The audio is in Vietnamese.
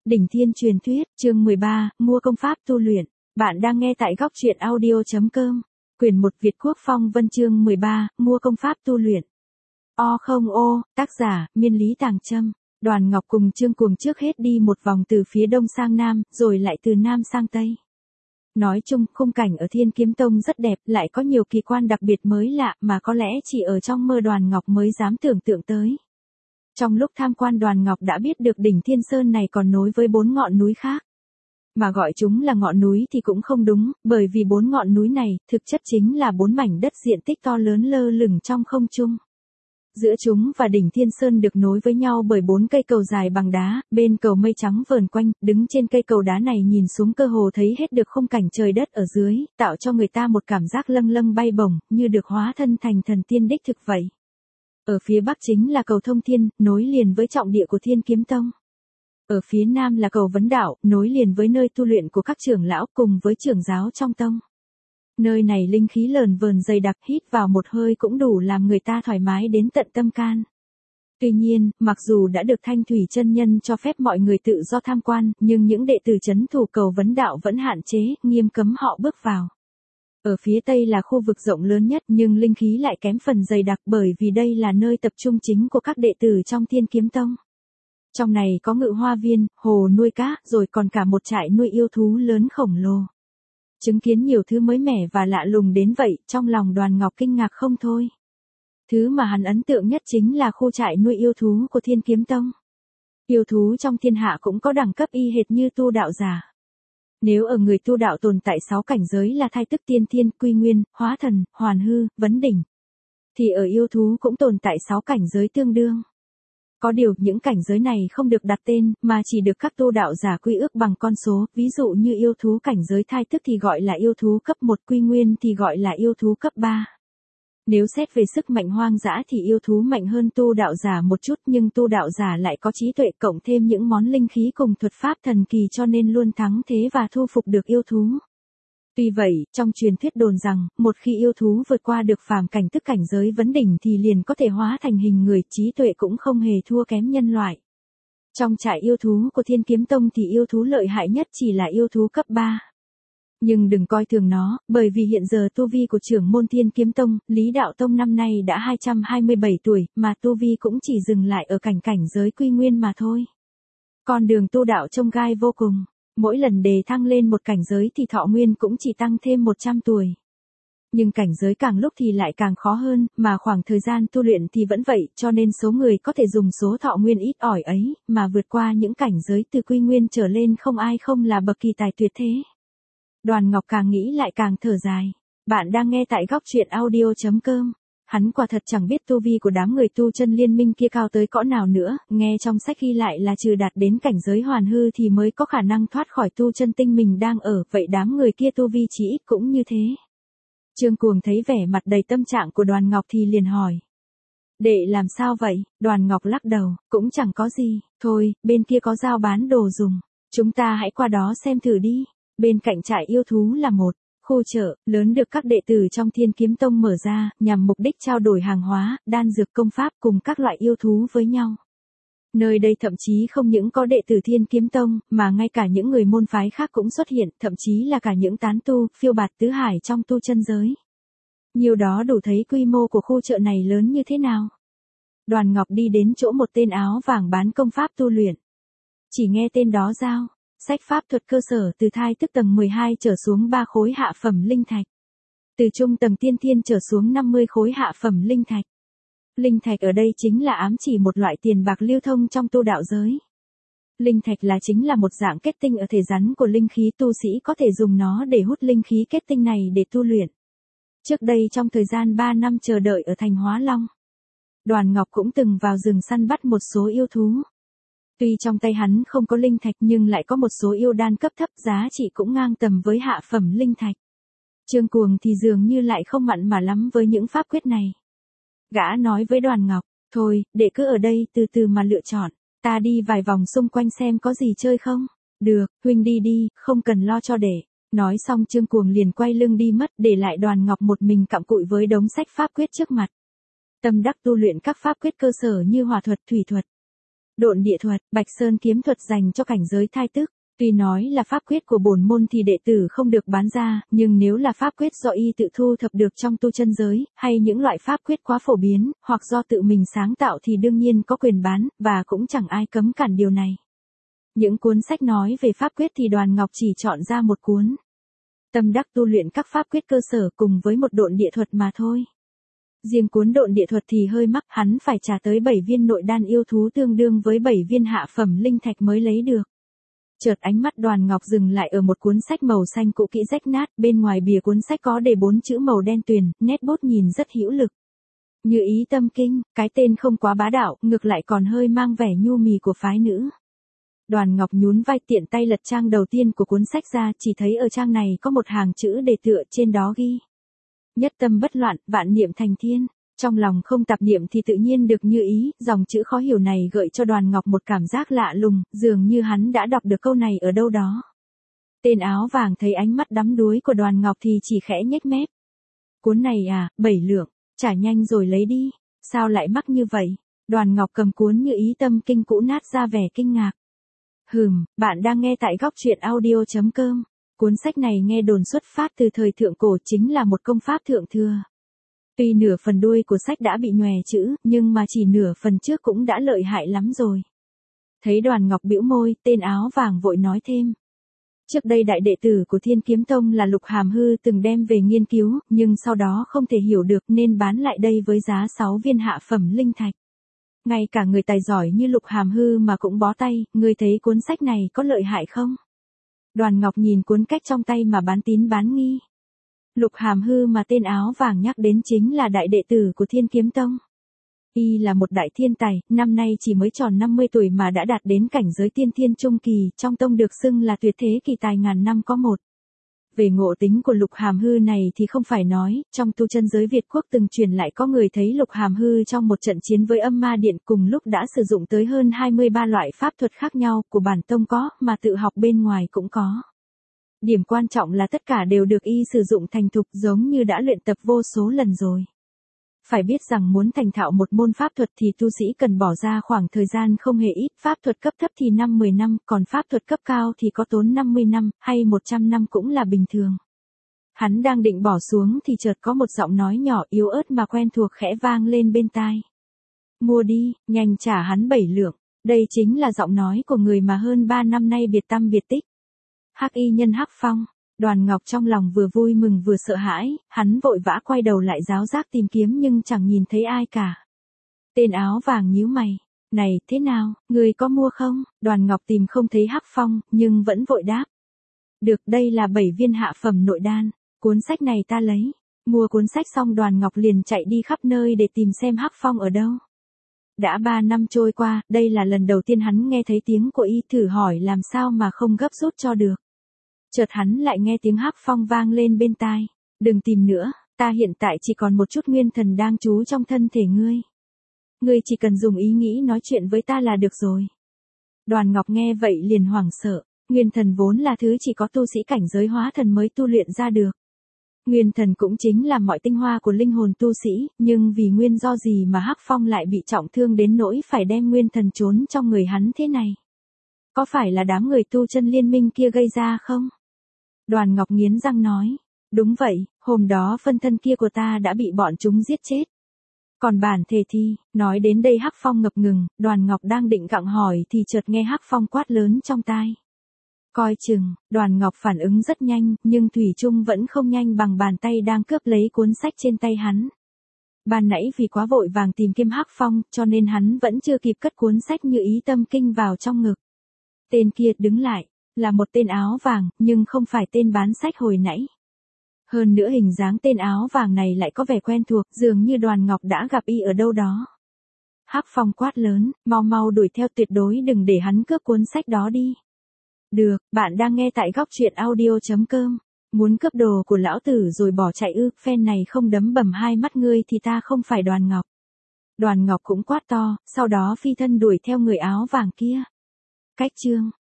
Đỉnh Thiên Truyền Thuyết, chương 13, mua công pháp tu luyện. Bạn đang nghe tại góc truyện audio.com. Quyển 1 Việt Quốc Phong Vân chương 13, mua công pháp tu luyện. Tác giả, Miên Lý Tàng Trâm. Đoàn Ngọc cùng Trương Cuồng trước hết đi một vòng từ phía đông sang nam, rồi lại từ nam sang tây. Nói chung, khung cảnh ở Thiên Kiếm Tông rất đẹp, lại có nhiều kỳ quan đặc biệt mới lạ mà có lẽ chỉ ở trong mơ Đoàn Ngọc mới dám tưởng tượng tới. Trong lúc tham quan Đoàn Ngọc đã biết được đỉnh Thiên Sơn này còn nối với 4 ngọn núi khác. Mà gọi chúng là ngọn núi thì cũng không đúng, bởi vì 4 ngọn núi này, thực chất chính là 4 mảnh đất diện tích to lớn lơ lửng trong không trung. Giữa chúng và đỉnh Thiên Sơn được nối với nhau bởi 4 cây cầu dài bằng đá, bên cầu mây trắng vờn quanh, đứng trên cây cầu đá này nhìn xuống cơ hồ thấy hết được khung cảnh trời đất ở dưới, tạo cho người ta một cảm giác lâng lâng bay bổng, như được hóa thân thành thần tiên đích thực vậy. Ở phía bắc chính là cầu Thông Thiên, nối liền với trọng địa của Thiên Kiếm Tông. Ở phía nam là cầu Vấn Đạo, nối liền với nơi tu luyện của các trưởng lão cùng với trưởng giáo trong tông. Nơi này linh khí lờn vờn dày đặc, hít vào một hơi cũng đủ làm người ta thoải mái đến tận tâm can. Tuy nhiên, mặc dù đã được Thanh Thủy chân nhân cho phép mọi người tự do tham quan, nhưng những đệ tử trấn thủ cầu Vấn Đạo vẫn hạn chế, nghiêm cấm họ bước vào. Ở phía tây là khu vực rộng lớn nhất nhưng linh khí lại kém phần dày đặc bởi vì đây là nơi tập trung chính của các đệ tử trong Thiên Kiếm Tông. Trong này có ngự hoa viên, hồ nuôi cá, rồi còn cả một trại nuôi yêu thú lớn khổng lồ. Chứng kiến nhiều thứ mới mẻ và lạ lùng đến vậy, trong lòng Đoàn Ngọc kinh ngạc không thôi. Thứ mà hắn ấn tượng nhất chính là khu trại nuôi yêu thú của Thiên Kiếm Tông. Yêu thú trong thiên hạ cũng có đẳng cấp y hệt như tu đạo giả. Nếu ở người tu đạo tồn tại 6 cảnh giới là thai tức tiên thiên, quy nguyên, hóa thần, hoàn hư, vấn đỉnh, thì ở yêu thú cũng tồn tại 6 cảnh giới tương đương. Có điều những cảnh giới này không được đặt tên, mà chỉ được các tu đạo giả quy ước bằng con số, ví dụ như yêu thú cảnh giới thai tức thì gọi là yêu thú cấp 1, quy nguyên thì gọi là yêu thú cấp 3. Nếu xét về sức mạnh hoang dã thì yêu thú mạnh hơn tu đạo giả một chút, nhưng tu đạo giả lại có trí tuệ cộng thêm những món linh khí cùng thuật pháp thần kỳ cho nên luôn thắng thế và thu phục được yêu thú. Tuy vậy, trong truyền thuyết đồn rằng, một khi yêu thú vượt qua được phàm cảnh tức cảnh giới vấn đỉnh thì liền có thể hóa thành hình người, trí tuệ cũng không hề thua kém nhân loại. Trong trại yêu thú của Thiên Kiếm Tông thì yêu thú lợi hại nhất chỉ là yêu thú cấp 3. Nhưng đừng coi thường nó, bởi vì hiện giờ tu vi của trưởng môn Thiên Kiếm Tông, Lý Đạo Tông năm nay đã 227 tuổi, mà tu vi cũng chỉ dừng lại ở cảnh giới quy nguyên mà thôi. Con đường tu đạo chông gai vô cùng, mỗi lần đề thăng lên một cảnh giới thì thọ nguyên cũng chỉ tăng thêm 100 tuổi. Nhưng cảnh giới càng lúc thì lại càng khó hơn, mà khoảng thời gian tu luyện thì vẫn vậy, cho nên số người có thể dùng số thọ nguyên ít ỏi ấy, mà vượt qua những cảnh giới từ quy nguyên trở lên không ai không là bậc kỳ tài tuyệt thế. Đoàn Ngọc càng nghĩ lại càng thở dài. Bạn đang nghe tại góc truyện audio.com. Hắn quả thật chẳng biết tu vi của đám người tu chân liên minh kia cao tới cõi nào nữa, nghe trong sách ghi lại là trừ đạt đến cảnh giới hoàn hư thì mới có khả năng thoát khỏi tu chân tinh mình đang ở, vậy đám người kia tu vi chỉ ít cũng như thế. Trương Cuồng thấy vẻ mặt đầy tâm trạng của Đoàn Ngọc thì liền hỏi. Đệ làm sao vậy? Đoàn Ngọc lắc đầu, cũng chẳng có gì, thôi, bên kia có giao bán đồ dùng, chúng ta hãy qua đó xem thử đi. Bên cạnh trại yêu thú là một khu chợ lớn được các đệ tử trong Thiên Kiếm Tông mở ra, nhằm mục đích trao đổi hàng hóa, đan dược công pháp cùng các loại yêu thú với nhau. Nơi đây thậm chí không những có đệ tử Thiên Kiếm Tông, mà ngay cả những người môn phái khác cũng xuất hiện, thậm chí là cả những tán tu, phiêu bạt tứ hải trong tu chân giới. Nhiều đó đủ thấy quy mô của khu chợ này lớn như thế nào. Đoàn Ngọc đi đến chỗ một tên áo vàng bán công pháp tu luyện. Chỉ nghe tên đó giao sách pháp thuật cơ sở từ thai tức tầng 12 trở xuống 3 khối hạ phẩm linh thạch. Từ trung tầng tiên thiên trở xuống 50 khối hạ phẩm linh thạch. Linh thạch ở đây chính là ám chỉ một loại tiền bạc lưu thông trong tu đạo giới. Linh thạch chính là một dạng kết tinh ở thể rắn của linh khí, tu sĩ có thể dùng nó để hút linh khí kết tinh này để tu luyện. Trước đây trong thời gian 3 năm chờ đợi ở thành Hóa Long, Đoàn Ngọc cũng từng vào rừng săn bắt một số yêu thú. Tuy trong tay hắn không có linh thạch nhưng lại có một số yêu đan cấp thấp, giá trị cũng ngang tầm với hạ phẩm linh thạch. Trương Cuồng thì dường như lại không mặn mà lắm với những pháp quyết này. Gã nói với Đoàn Ngọc, thôi, để cứ ở đây từ từ mà lựa chọn, ta đi vài vòng xung quanh xem có gì chơi không. Được, huynh đi đi, không cần lo cho đệ. Nói xong Trương Cuồng liền quay lưng đi mất, để lại Đoàn Ngọc một mình cặm cụi với đống sách pháp quyết trước mặt. Tâm đắc tu luyện các pháp quyết cơ sở như hỏa thuật, thủy thuật. Độn địa thuật, Bạch Sơn kiếm thuật dành cho cảnh giới thai tức. Tuy nói là pháp quyết của bổn môn thì đệ tử không được bán ra, nhưng nếu là pháp quyết do y tự thu thập được trong tu chân giới, hay những loại pháp quyết quá phổ biến, hoặc do tự mình sáng tạo thì đương nhiên có quyền bán, và cũng chẳng ai cấm cản điều này. Những cuốn sách nói về pháp quyết thì Đoàn Ngọc chỉ chọn ra một cuốn. Tâm đắc tu luyện các pháp quyết cơ sở cùng với một độn địa thuật mà thôi. Riêng cuốn độn địa thuật thì hơi mắc, hắn phải trả tới 7 viên nội đan yêu thú tương đương với 7 viên hạ phẩm linh thạch mới lấy được. Chợt ánh mắt Đoàn Ngọc dừng lại ở một cuốn sách màu xanh cũ kỹ rách nát, bên ngoài bìa cuốn sách có đề 4 chữ màu đen tuyền, nét bút nhìn rất hữu lực. Như Ý Tâm Kinh, cái tên không quá bá đạo, ngược lại còn hơi mang vẻ nhu mì của phái nữ. Đoàn Ngọc nhún vai tiện tay lật trang đầu tiên của cuốn sách ra, chỉ thấy ở trang này có một hàng chữ đề tựa, trên đó ghi: nhất tâm bất loạn, vạn niệm thành thiên. Trong lòng không tạp niệm thì tự nhiên được như ý, dòng chữ khó hiểu này gợi cho Đoàn Ngọc một cảm giác lạ lùng, dường như hắn đã đọc được câu này ở đâu đó. Tên áo vàng thấy ánh mắt đắm đuối của Đoàn Ngọc thì chỉ khẽ nhếch mép. Cuốn này à, 7 lượng, trả nhanh rồi lấy đi, sao lại mắc như vậy? Đoàn Ngọc cầm cuốn Như Ý Tâm Kinh cũ nát ra vẻ kinh ngạc. Bạn đang nghe tại góc truyện audio.com. Cuốn sách này nghe đồn xuất phát từ thời thượng cổ, chính là một công pháp thượng thừa. Tuy nửa phần đuôi của sách đã bị nhòe chữ, nhưng mà chỉ nửa phần trước cũng đã lợi hại lắm rồi. Thấy Đoàn Ngọc bĩu môi, tên áo vàng vội nói thêm. Trước đây đại đệ tử của Thiên Kiếm Tông là Lục Hàm Hư từng đem về nghiên cứu, nhưng sau đó không thể hiểu được nên bán lại đây với giá 6 viên hạ phẩm linh thạch. Ngay cả người tài giỏi như Lục Hàm Hư mà cũng bó tay, ngươi thấy cuốn sách này có lợi hại không? Đoàn Ngọc nhìn cuốn cách trong tay mà bán tín bán nghi. Lục Hàm Hư mà tên áo vàng nhắc đến chính là đại đệ tử của Thiên Kiếm Tông. Y là một đại thiên tài, năm nay chỉ mới tròn 50 tuổi mà đã đạt đến cảnh giới tiên thiên trung kỳ, trong tông được xưng là tuyệt thế kỳ tài ngàn năm có một. Về ngộ tính của Lục Hàm Hư này thì không phải nói, trong tu chân giới Việt quốc từng truyền lại có người thấy Lục Hàm Hư trong một trận chiến với Âm Ma Điện cùng lúc đã sử dụng tới hơn 23 loại pháp thuật khác nhau, của bản tông có, mà tự học bên ngoài cũng có. Điểm quan trọng là tất cả đều được y sử dụng thành thục, giống như đã luyện tập vô số lần rồi. Phải biết rằng muốn thành thạo một môn pháp thuật thì tu sĩ cần bỏ ra khoảng thời gian không hề ít, pháp thuật cấp thấp thì 5-10 năm, còn pháp thuật cấp cao thì có tốn 50 năm, hay 100 năm cũng là bình thường. Hắn đang định bỏ xuống thì chợt có một giọng nói nhỏ yếu ớt mà quen thuộc khẽ vang lên bên tai. Mua đi, nhanh trả hắn 7 lượng, đây chính là giọng nói của người mà hơn 3 năm nay biệt tăm biệt tích. Hắc y nhân Hắc Phong. Đoàn Ngọc trong lòng vừa vui mừng vừa sợ hãi, hắn vội vã quay đầu lại giáo giác tìm kiếm nhưng chẳng nhìn thấy ai cả. Tên áo vàng nhíu mày. Này, thế nào, người có mua không? Đoàn Ngọc tìm không thấy Hắc Phong, nhưng vẫn vội đáp. Được, đây là 7 viên hạ phẩm nội đan, cuốn sách này ta lấy. Mua cuốn sách xong Đoàn Ngọc liền chạy đi khắp nơi để tìm xem Hắc Phong ở đâu. Đã 3 năm trôi qua, đây là lần đầu tiên hắn nghe thấy tiếng của y, thử hỏi làm sao mà không gấp rút cho được. Chợt hắn lại nghe tiếng Hắc Phong vang lên bên tai. Đừng tìm nữa, ta hiện tại chỉ còn một chút nguyên thần đang trú trong thân thể ngươi. Ngươi chỉ cần dùng ý nghĩ nói chuyện với ta là được rồi. Đoàn Ngọc nghe vậy liền hoảng sợ. Nguyên thần vốn là thứ chỉ có tu sĩ cảnh giới hóa thần mới tu luyện ra được. Nguyên thần cũng chính là mọi tinh hoa của linh hồn tu sĩ, nhưng vì nguyên do gì mà Hắc Phong lại bị trọng thương đến nỗi phải đem nguyên thần trốn trong người hắn thế này? Có phải là đám người tu chân liên minh kia gây ra không? Đoàn Ngọc nghiến răng nói. Đúng vậy, hôm đó phân thân kia của ta đã bị bọn chúng giết chết. Còn bản thể thì, nói đến đây Hắc Phong ngập ngừng, Đoàn Ngọc đang định gặng hỏi thì chợt nghe Hắc Phong quát lớn trong tai. Coi chừng, Đoàn Ngọc phản ứng rất nhanh, nhưng thủy chung vẫn không nhanh bằng bàn tay đang cướp lấy cuốn sách trên tay hắn. Ban nãy vì quá vội vàng tìm kiếm Hắc Phong, cho nên hắn vẫn chưa kịp cất cuốn sách Như Ý Tâm Kinh vào trong ngực. Tên kia đứng lại, là một tên áo vàng, nhưng không phải tên bán sách hồi nãy. Hơn nữa hình dáng tên áo vàng này lại có vẻ quen thuộc, dường như Đoàn Ngọc đã gặp y ở đâu đó. Hắc Phong quát lớn, mau mau đuổi theo, tuyệt đối đừng để hắn cướp cuốn sách đó đi. Được, bạn đang nghe tại góc truyện audio.com. Muốn cướp đồ của lão tử rồi bỏ chạy ư? Phen này không đấm bầm hai mắt ngươi thì ta không phải Đoàn Ngọc. Đoàn Ngọc cũng quát to, sau đó phi thân đuổi theo người áo vàng kia. Cách chương